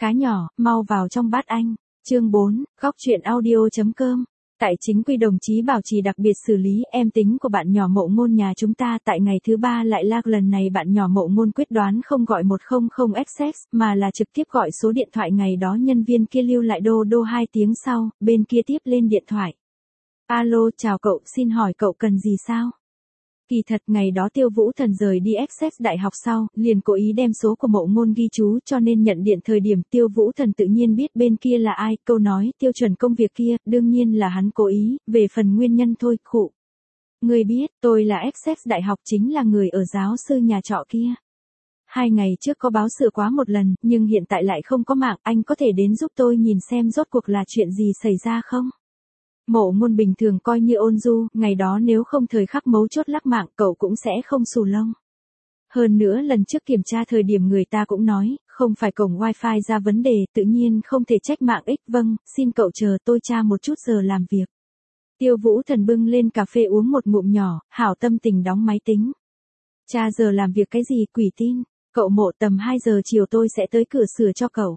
Cá nhỏ, mau vào trong bát anh. Chương 4, góc truyện audio.com. Tại chính quy đồng chí bảo trì đặc biệt xử lý em tính của bạn nhỏ Mộ Ngôn nhà chúng ta tại ngày thứ 3 lại lag. Lần này bạn nhỏ Mộ Ngôn quyết đoán không gọi 100XX mà là trực tiếp gọi số điện thoại ngày đó nhân viên kia lưu lại đô 2 tiếng sau, bên kia tiếp lên điện thoại. Alo, chào cậu, xin hỏi cậu cần gì sao? Kỳ thật ngày đó Tiêu Vũ Thần rời đi Essex Đại học sau, liền cố ý đem số của Mộ Ngôn ghi chú cho nên nhận điện thời điểm Tiêu Vũ Thần tự nhiên biết bên kia là ai, câu nói tiêu chuẩn công việc kia, đương nhiên là hắn cố ý, về phần nguyên nhân thôi, khụ. Người biết, tôi là Essex Đại học chính là người ở giáo sư nhà trọ kia. 2 ngày trước có báo sửa quá một lần, nhưng hiện tại lại không có mạng, anh có thể đến giúp tôi nhìn xem rốt cuộc là chuyện gì xảy ra không? Mộ Ngôn bình thường coi như ôn du, ngày đó nếu không thời khắc mấu chốt lắc mạng cậu cũng sẽ không xù lông. Hơn nữa lần trước kiểm tra thời điểm người ta cũng nói, không phải cổng wifi ra vấn đề, tự nhiên không thể trách mạng ích. Vâng, xin cậu chờ tôi tra một chút giờ làm việc. Tiêu Vũ Thần bưng lên cà phê uống một ngụm nhỏ, hảo tâm tình đóng máy tính. Tra giờ làm việc cái gì quỷ tin, cậu Mộ tầm 2 giờ chiều tôi sẽ tới cửa sửa cho cậu.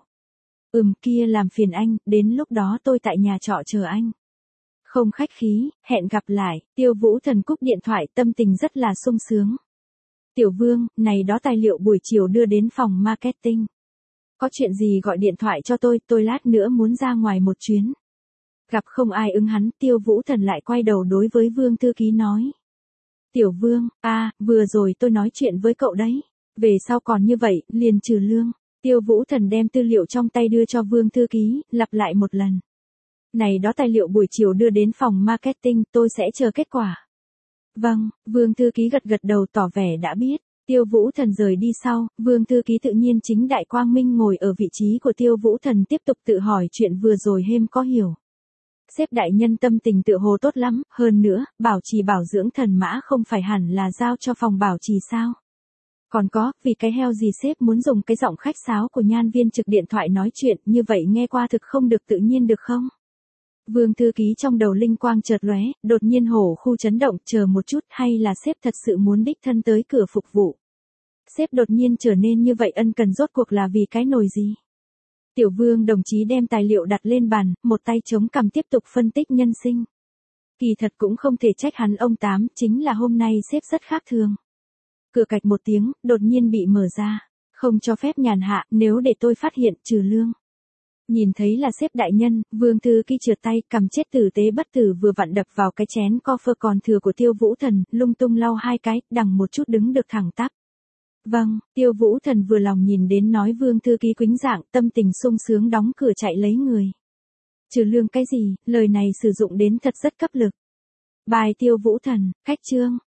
Kia làm phiền anh, đến lúc đó tôi tại nhà trọ chờ anh. Không khách khí, hẹn gặp lại. Tiêu Vũ Thần cúp điện thoại, tâm tình rất là sung sướng. Tiểu Vương, này đó tài liệu buổi chiều đưa đến phòng marketing. Có chuyện gì gọi điện thoại cho tôi lát nữa muốn ra ngoài một chuyến. Gặp không ai ứng hắn, Tiêu Vũ Thần lại quay đầu đối với Vương thư ký nói. Tiểu Vương, vừa rồi tôi nói chuyện với cậu đấy. Về sau còn như vậy, liền trừ lương. Tiêu Vũ Thần đem tư liệu trong tay đưa cho Vương thư ký, lặp lại một lần. Này đó tài liệu buổi chiều đưa đến phòng marketing, tôi sẽ chờ kết quả. Vâng, Vương thư ký gật đầu tỏ vẻ đã biết. Tiêu Vũ Thần rời đi sau, Vương thư ký tự nhiên chính đại quang minh ngồi ở vị trí của Tiêu Vũ Thần tiếp tục tự hỏi chuyện vừa rồi hêm có hiểu. Sếp đại nhân tâm tình tự hồ tốt lắm, hơn nữa, bảo trì bảo dưỡng thần mã không phải hẳn là giao cho phòng bảo trì sao? Còn có, vì cái heo gì sếp muốn dùng cái giọng khách sáo của nhan viên trực điện thoại nói chuyện, như vậy nghe qua thực không được tự nhiên được không? Vương thư ký trong đầu linh quang chợt lóe, đột nhiên hổ khu chấn động, chờ một chút, hay là sếp thật sự muốn đích thân tới cửa phục vụ. Sếp đột nhiên trở nên như vậy ân cần rốt cuộc là vì cái nồi gì? Tiểu Vương đồng chí đem tài liệu đặt lên bàn, một tay chống cằm tiếp tục phân tích nhân sinh. Kỳ thật cũng không thể trách hắn ông Tám, chính là hôm nay sếp rất khác thường. Cửa cạch một tiếng, đột nhiên bị mở ra, không cho phép nhàn hạ, nếu để tôi phát hiện trừ lương. Nhìn thấy là sếp đại nhân, Vương thư ký trượt tay, cầm chết tử tế bất tử vừa vặn đập vào cái chén coffee còn thừa của Tiêu Vũ Thần, lung tung lau 2 cái, đằng một chút đứng được thẳng tắp. Vâng, Tiêu Vũ Thần vừa lòng nhìn đến nói Vương thư ký quĩnh dạng, tâm tình sung sướng đóng cửa chạy lấy người. Trừ lương cái gì, lời này sử dụng đến thật rất cấp lực. Bài Tiêu Vũ Thần, khách trương.